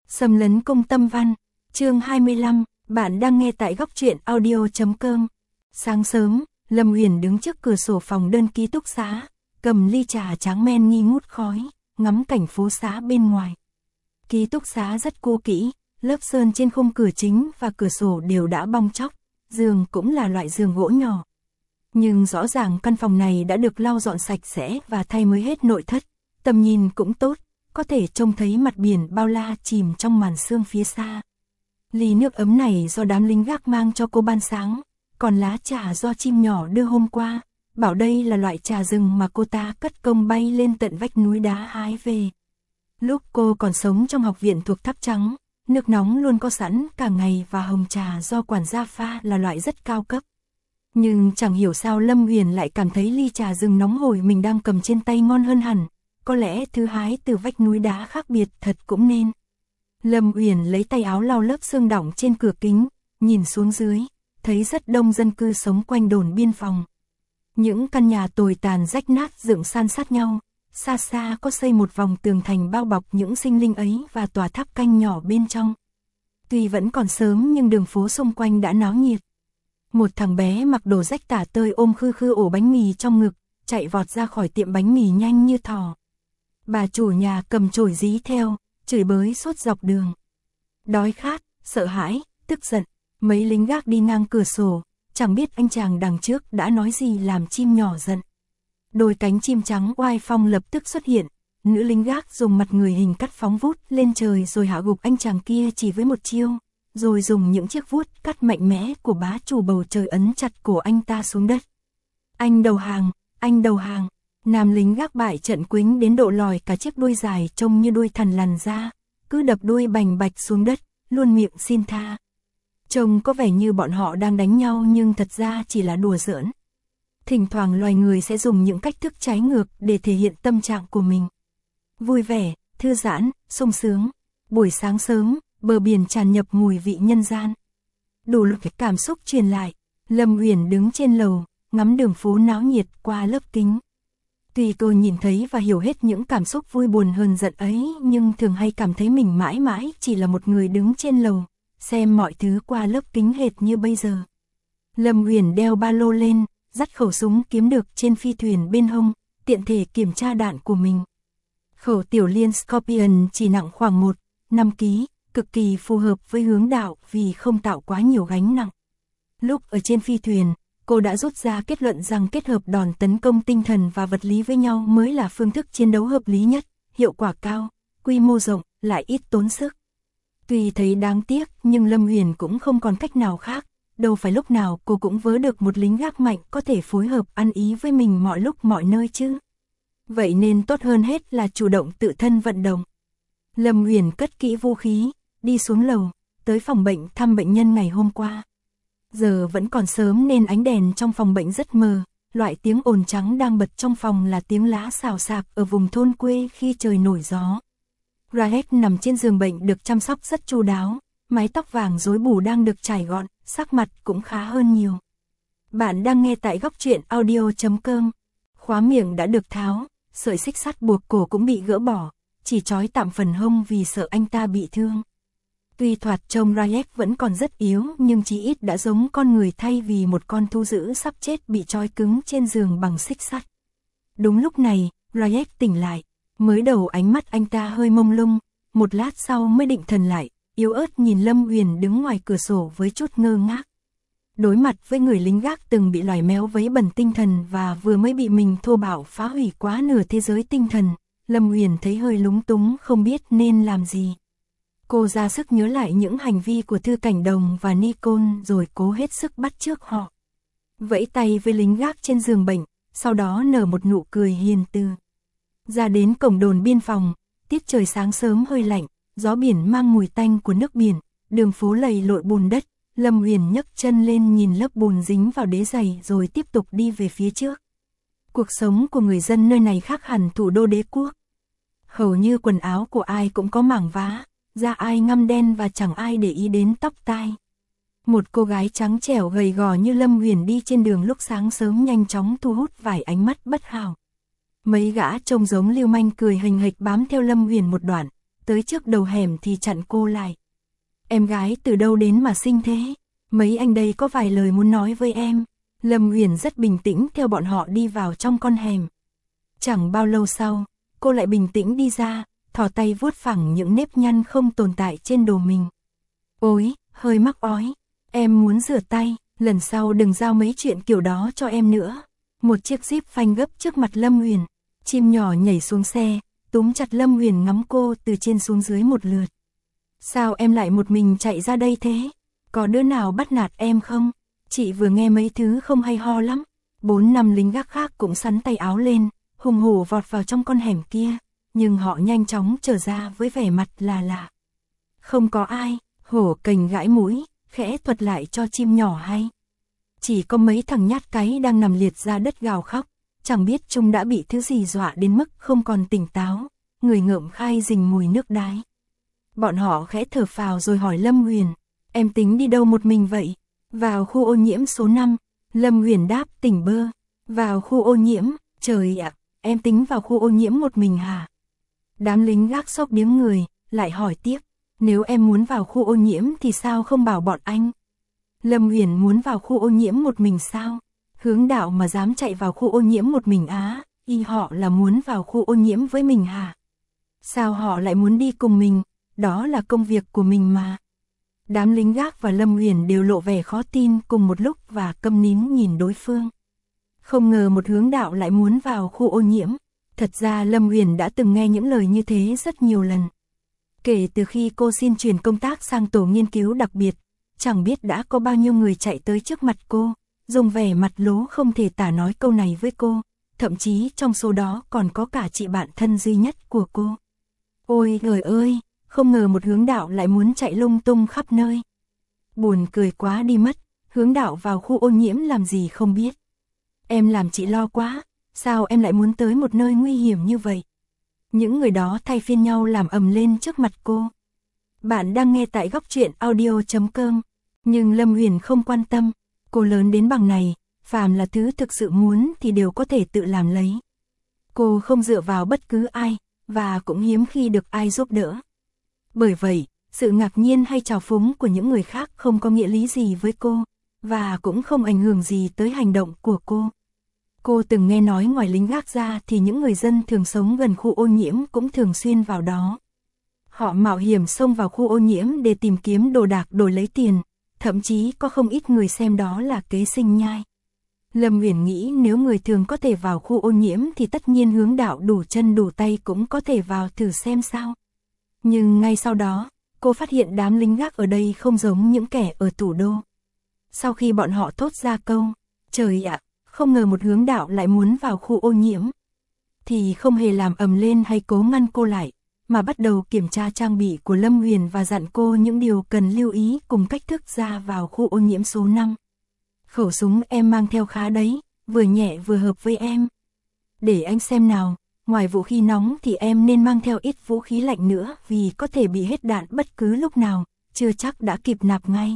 Xâm lấn cung tâm văn, chương 25, bạn đang nghe tại góc truyện audio.com. Sáng sớm, Lâm Huyền đứng trước cửa sổ phòng đơn ký túc xá, cầm ly trà trắng men nghi ngút khói, ngắm cảnh phố xá bên ngoài. Ký túc xá rất cũ kỹ, lớp sơn trên khung cửa chính và cửa sổ đều đã bong tróc, giường cũng là loại giường gỗ nhỏ. Nhưng rõ ràng căn phòng này đã được lau dọn sạch sẽ và thay mới hết nội thất, tầm nhìn cũng tốt, có thể trông thấy mặt biển bao la chìm trong màn sương phía xa. Ly nước ấm này do đám lính gác mang cho cô ban sáng, còn lá trà do chim nhỏ đưa hôm qua, bảo đây là loại trà rừng mà cô ta cất công bay lên tận vách núi đá hái về. Lúc cô còn sống trong học viện thuộc Tháp Trắng, nước nóng luôn có sẵn cả ngày và hồng trà do quản gia pha là loại rất cao cấp. Nhưng chẳng hiểu sao Lâm Huyền lại cảm thấy ly trà rừng nóng hổi mình đang cầm trên tay ngon hơn hẳn, có lẽ thứ hái từ vách núi đá khác biệt thật cũng nên. Lâm Huyền lấy tay áo lau lớp sương đọng trên cửa kính, nhìn xuống dưới, thấy rất đông dân cư sống quanh đồn biên phòng. Những căn nhà tồi tàn rách nát dựng san sát nhau, xa xa có xây một vòng tường thành bao bọc những sinh linh ấy và tòa tháp canh nhỏ bên trong. Tuy vẫn còn sớm nhưng đường phố xung quanh đã náo nhiệt. Một thằng bé mặc đồ rách tả tơi ôm khư khư ổ bánh mì trong ngực, chạy vọt ra khỏi tiệm bánh mì nhanh như thỏ. Bà chủ nhà cầm chổi dí theo, chửi bới suốt dọc đường. Đói khát, sợ hãi, tức giận, mấy lính gác đi ngang cửa sổ, chẳng biết anh chàng đằng trước đã nói gì làm chim nhỏ giận. Đôi cánh chim trắng oai phong lập tức xuất hiện, nữ lính gác dùng mặt người hình cắt phóng vút lên trời rồi hạ gục anh chàng kia chỉ với một chiêu, rồi dùng những chiếc vuốt cắt mạnh mẽ của bá chủ bầu trời ấn chặt cổ anh ta xuống đất. Anh đầu hàng, anh đầu hàng. Nam lính gác bại trận quính đến độ lòi cả chiếc đuôi dài trông như đuôi thằn lằn ra, cứ đập đuôi bành bạch xuống đất, luôn miệng xin tha. Trông có vẻ như bọn họ đang đánh nhau nhưng thật ra chỉ là đùa giỡn. Thỉnh thoảng loài người sẽ dùng những cách thức trái ngược để thể hiện tâm trạng của mình. Vui vẻ, thư giãn, sung sướng. Buổi sáng sớm, bờ biển tràn ngập mùi vị nhân gian. Đủ loại cảm xúc truyền lại, Lâm Huyền đứng trên lầu, ngắm đường phố náo nhiệt qua lớp kính. Tuy cô nhìn thấy và hiểu hết những cảm xúc vui buồn hờn giận ấy, nhưng thường hay cảm thấy mình mãi mãi chỉ là một người đứng trên lầu, xem mọi thứ qua lớp kính hệt như bây giờ. Lâm Huyền đeo ba lô lên, dắt khẩu súng kiếm được trên phi thuyền bên hông, tiện thể kiểm tra đạn của mình. Khẩu tiểu liên Scorpion chỉ nặng khoảng 1,5 kg, cực kỳ phù hợp với hướng đạo vì không tạo quá nhiều gánh nặng. Lúc ở trên phi thuyền, cô đã rút ra kết luận rằng kết hợp đòn tấn công tinh thần và vật lý với nhau mới là phương thức chiến đấu hợp lý nhất, hiệu quả cao, quy mô rộng, lại ít tốn sức. Tuy thấy đáng tiếc nhưng Lâm Huyền cũng không còn cách nào khác, đâu phải lúc nào cô cũng vớ được một lính gác mạnh có thể phối hợp ăn ý với mình mọi lúc mọi nơi chứ. Vậy nên tốt hơn hết là chủ động tự thân vận động. Lâm Huyền cất kỹ vũ khí, đi xuống lầu, tới phòng bệnh thăm bệnh nhân ngày hôm qua. Giờ vẫn còn sớm nên ánh đèn trong phòng bệnh rất mờ, loại tiếng ồn trắng đang bật trong phòng là tiếng lá xào xạc ở vùng thôn quê khi trời nổi gió. Raek nằm trên giường bệnh được chăm sóc rất chu đáo, mái tóc vàng rối bù đang được chải gọn, sắc mặt cũng khá hơn nhiều. Bạn đang nghe tại góc truyện audio.com. Khóa miệng đã được tháo, sợi xích sắt buộc cổ cũng bị gỡ bỏ, chỉ trói tạm phần hông vì sợ anh ta bị thương. Tuy thoạt trông Raek vẫn còn rất yếu nhưng chí ít đã giống con người thay vì một con thú dữ sắp chết bị trói cứng trên giường bằng xích sắt. Đúng lúc này, Raek tỉnh lại, mới đầu ánh mắt anh ta hơi mông lung, một lát sau mới định thần lại, yếu ớt nhìn Lâm Huyền đứng ngoài cửa sổ với chút ngơ ngác. Đối mặt với người lính gác từng bị loài méo vấy bẩn tinh thần và vừa mới bị mình thô bạo phá hủy quá nửa thế giới tinh thần, Lâm Huyền thấy hơi lúng túng không biết nên làm gì. Cô ra sức nhớ lại những hành vi của Thư Cảnh Đồng và Nicole rồi cố hết sức bắt chước họ. Vẫy tay với lính gác trên giường bệnh, sau đó nở một nụ cười hiền từ. Ra đến cổng đồn biên phòng, tiết trời sáng sớm hơi lạnh, gió biển mang mùi tanh của nước biển, đường phố lầy lội bùn đất, Lâm Huyền nhấc chân lên nhìn lớp bùn dính vào đế giày rồi tiếp tục đi về phía trước. Cuộc sống của người dân nơi này khác hẳn thủ đô đế quốc. Hầu như quần áo của ai cũng có mảng vá, da ai ngăm đen và chẳng ai để ý đến tóc tai. Một cô gái trắng trẻo gầy gò như Lâm Huyền đi trên đường lúc sáng sớm nhanh chóng thu hút vài ánh mắt bất hảo. Mấy gã trông giống lưu manh cười hình hịch bám theo Lâm Huyền một đoạn, tới trước đầu hẻm thì chặn cô lại. Em gái từ đâu đến mà xinh thế? Mấy anh đây có vài lời muốn nói với em. Lâm Uyển rất bình tĩnh theo bọn họ đi vào trong con hẻm. Chẳng bao lâu sau, cô lại bình tĩnh đi ra, thò tay vuốt phẳng những nếp nhăn không tồn tại trên đồ mình. Ôi, hơi mắc ói, em muốn rửa tay, lần sau đừng giao mấy chuyện kiểu đó cho em nữa. Một chiếc Jeep phanh gấp trước mặt Lâm Uyển, chim nhỏ nhảy xuống xe, túm chặt Lâm Uyển ngắm cô từ trên xuống dưới một lượt. Sao em lại một mình chạy ra đây thế? Có đứa nào bắt nạt em không? Chị vừa nghe mấy thứ không hay ho lắm. 4-5 lính gác khác cũng sắn tay áo lên, hùng hổ vọt vào trong con hẻm kia, nhưng họ nhanh chóng trở ra với vẻ mặt là lạ. Không có ai, hổ cành gãi mũi, khẽ thuật lại cho chim nhỏ hay. Chỉ có mấy thằng nhát cái đang nằm liệt ra đất gào khóc, chẳng biết chúng đã bị thứ gì dọa đến mức không còn tỉnh táo, người ngợm khai rình mùi nước đái. Bọn họ khẽ thở phào rồi hỏi Lâm Uyển, em tính đi đâu một mình vậy? Vào khu ô nhiễm số 5, Lâm Uyển đáp tỉnh bơ. Vào khu ô nhiễm, trời ạ, em tính vào khu ô nhiễm một mình hả? Đám lính gác sốc điếng người, lại hỏi tiếp, nếu em muốn vào khu ô nhiễm thì sao không bảo bọn anh? Lâm Uyển muốn vào khu ô nhiễm một mình sao? Hướng đạo mà dám chạy vào khu ô nhiễm một mình á, y họ là muốn vào khu ô nhiễm với mình hả? Sao họ lại muốn đi cùng mình? Đó là công việc của mình mà. Đám lính gác và Lâm Uyển đều lộ vẻ khó tin cùng một lúc và câm nín nhìn đối phương. Không ngờ một hướng đạo lại muốn vào khu ô nhiễm. Thật ra Lâm Uyển đã từng nghe những lời như thế rất nhiều lần. Kể từ khi cô xin chuyển công tác sang tổ nghiên cứu đặc biệt, chẳng biết đã có bao nhiêu người chạy tới trước mặt cô, dùng vẻ mặt lố không thể tả nói câu này với cô, thậm chí trong số đó còn có cả chị bạn thân duy nhất của cô. Ôi trời ơi, không ngờ một hướng đạo lại muốn chạy lung tung khắp nơi. Buồn cười quá đi mất, hướng đạo vào khu ô nhiễm làm gì không biết. Em làm chị lo quá, sao em lại muốn tới một nơi nguy hiểm như vậy? Những người đó thay phiên nhau làm ầm lên trước mặt cô. Bạn đang nghe tại góc truyện audio.com, nhưng Lâm Uyển không quan tâm, cô lớn đến bằng này, phàm là thứ thực sự muốn thì đều có thể tự làm lấy. Cô không dựa vào bất cứ ai, và cũng hiếm khi được ai giúp đỡ. Bởi vậy, sự ngạc nhiên hay trào phúng của những người khác không có nghĩa lý gì với cô, và cũng không ảnh hưởng gì tới hành động của cô. Cô từng nghe nói ngoài lính gác ra thì những người dân thường sống gần khu ô nhiễm cũng thường xuyên vào đó. Họ mạo hiểm xông vào khu ô nhiễm để tìm kiếm đồ đạc đổi lấy tiền, thậm chí có không ít người xem đó là kế sinh nhai. Lâm Uyển nghĩ nếu người thường có thể vào khu ô nhiễm thì tất nhiên hướng đạo đủ chân đủ tay cũng có thể vào thử xem sao. Nhưng ngay sau đó, cô phát hiện đám lính gác ở đây không giống những kẻ ở thủ đô. Sau khi bọn họ thốt ra câu, trời ạ, không ngờ một hướng đạo lại muốn vào khu ô nhiễm, thì không hề làm ầm lên hay cố ngăn cô lại, mà bắt đầu kiểm tra trang bị của Lâm Uyển và dặn cô những điều cần lưu ý cùng cách thức ra vào khu ô nhiễm số 5. Khẩu súng em mang theo khá đấy, vừa nhẹ vừa hợp với em. Để anh xem nào, ngoài vũ khí nóng thì em nên mang theo ít vũ khí lạnh nữa vì có thể bị hết đạn bất cứ lúc nào, chưa chắc đã kịp nạp ngay.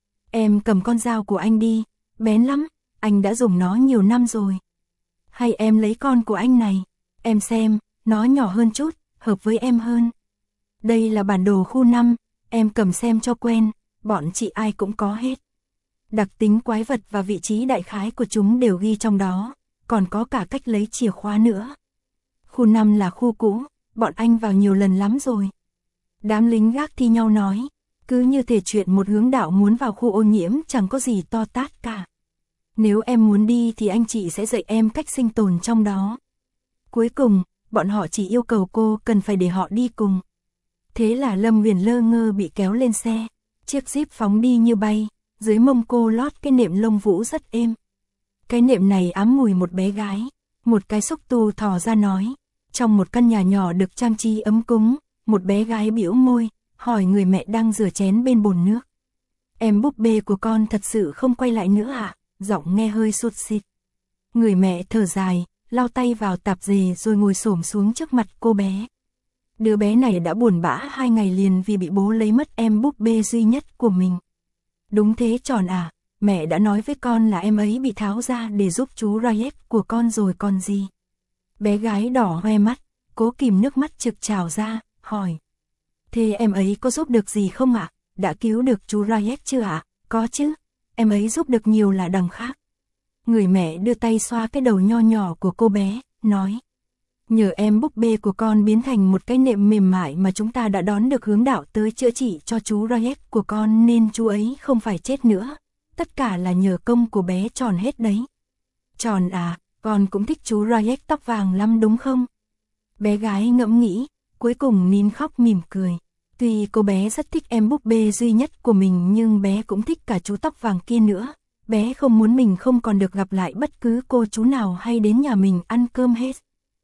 Em cầm con dao của anh đi, bén lắm, anh đã dùng nó nhiều năm rồi. Hay em lấy con của anh này, em xem, nó nhỏ hơn chút, hợp với em hơn. Đây là bản đồ khu 5, em cầm xem cho quen, bọn chị ai cũng có hết. Đặc tính quái vật và vị trí đại khái của chúng đều ghi trong đó, còn có cả cách lấy chìa khóa nữa. Khu 5 là khu cũ, bọn anh vào nhiều lần lắm rồi. Đám lính gác thi nhau nói, cứ như thể chuyện một hướng đạo muốn vào khu ô nhiễm chẳng có gì to tát cả. Nếu em muốn đi thì anh chị sẽ dạy em cách sinh tồn trong đó. Cuối cùng, bọn họ chỉ yêu cầu cô cần phải để họ đi cùng. Thế là Lâm Uyển lơ ngơ bị kéo lên xe, chiếc Jeep phóng đi như bay, dưới mông cô lót cái nệm lông vũ rất êm. Cái nệm này ám mùi một bé gái, một cái xúc tu thò ra nói. Trong một căn nhà nhỏ được trang trí ấm cúng, một bé gái bĩu môi, hỏi người mẹ đang rửa chén bên bồn nước. Em búp bê của con thật sự không quay lại nữa à? Giọng nghe hơi sụt xịt. Người mẹ thở dài, lau tay vào tạp dề rồi ngồi xổm xuống trước mặt cô bé. Đứa bé này đã buồn bã 2 ngày liền vì bị bố lấy mất em búp bê duy nhất của mình. Đúng thế Tròn à, mẹ đã nói với con là em ấy bị tháo ra để giúp chú Rayet của con rồi còn gì. Bé gái đỏ hoe mắt, cố kìm nước mắt trực trào ra, hỏi. Thế em ấy có giúp được gì không ạ? Đã cứu được chú Rayek chưa ạ? Có chứ, em ấy giúp được nhiều là đằng khác. Người mẹ đưa tay xoa cái đầu nho nhỏ của cô bé, nói. Nhờ em búp bê của con biến thành một cái nệm mềm mại mà chúng ta đã đón được hướng đạo tới chữa trị cho chú Rayek của con nên chú ấy không phải chết nữa. Tất cả là nhờ công của bé Tròn hết đấy. Tròn à, con cũng thích chú Rayek tóc vàng lắm đúng không? Bé gái ngẫm nghĩ, cuối cùng nín khóc mỉm cười. Tuy cô bé rất thích em búp bê duy nhất của mình nhưng bé cũng thích cả chú tóc vàng kia nữa. Bé không muốn mình không còn được gặp lại bất cứ cô chú nào hay đến nhà mình ăn cơm hết.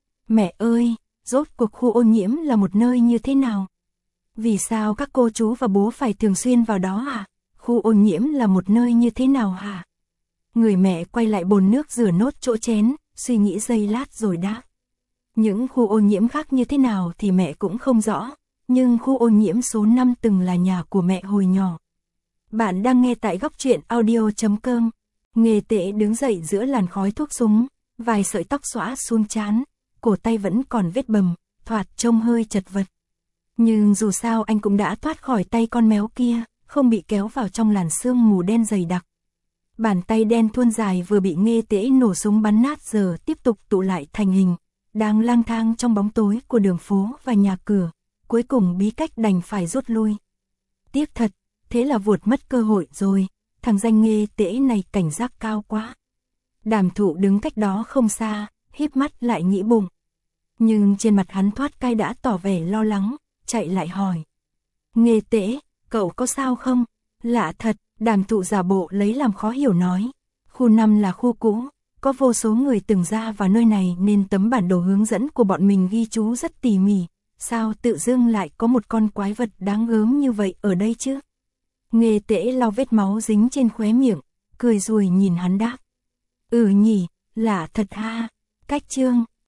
Mẹ ơi, rốt cuộc khu ô nhiễm là một nơi như thế nào? Vì sao các cô chú và bố phải thường xuyên vào đó à? Khu ô nhiễm là một nơi như thế nào hả? Người mẹ quay lại bồn nước rửa nốt chỗ chén, suy nghĩ giây lát rồi đáp. Những khu ô nhiễm khác như thế nào thì mẹ cũng không rõ, nhưng khu ô nhiễm số 5 từng là nhà của mẹ hồi nhỏ. Bạn đang nghe tại góc truyện audio.com. Nghê Tễ đứng dậy giữa làn khói thuốc súng, vài sợi tóc xõa xuống trán, cổ tay vẫn còn vết bầm, thoạt trông hơi chật vật. Nhưng dù sao anh cũng đã thoát khỏi tay con méo kia, không bị kéo vào trong làn sương mù đen dày đặc. Bàn tay đen thuôn dài vừa bị Nghê Tễ nổ súng bắn nát giờ tiếp tục tụ lại thành hình, đang lang thang trong bóng tối của đường phố và nhà cửa, cuối cùng bí cách đành phải rút lui. Tiếc thật, thế là vuột mất cơ hội rồi, thằng danh Nghê Tễ này cảnh giác cao quá. Đàm Thụ đứng cách đó không xa, híp mắt lại nghĩ bụng. Nhưng trên mặt hắn thoát cay đã tỏ vẻ lo lắng, chạy lại hỏi. Nghê Tễ, cậu có sao không? Lạ thật, Đàm Thụ giả bộ lấy làm khó hiểu nói. Khu 5 là khu cũ, có vô số người từng ra vào nơi này nên tấm bản đồ hướng dẫn của bọn mình ghi chú rất tỉ mỉ. Sao tự dưng lại có một con quái vật đáng gớm như vậy ở đây chứ? Nghê Tễ lau vết máu dính trên khóe miệng, cười rồi nhìn hắn đáp. Ừ nhỉ, lạ thật ha. Cách chương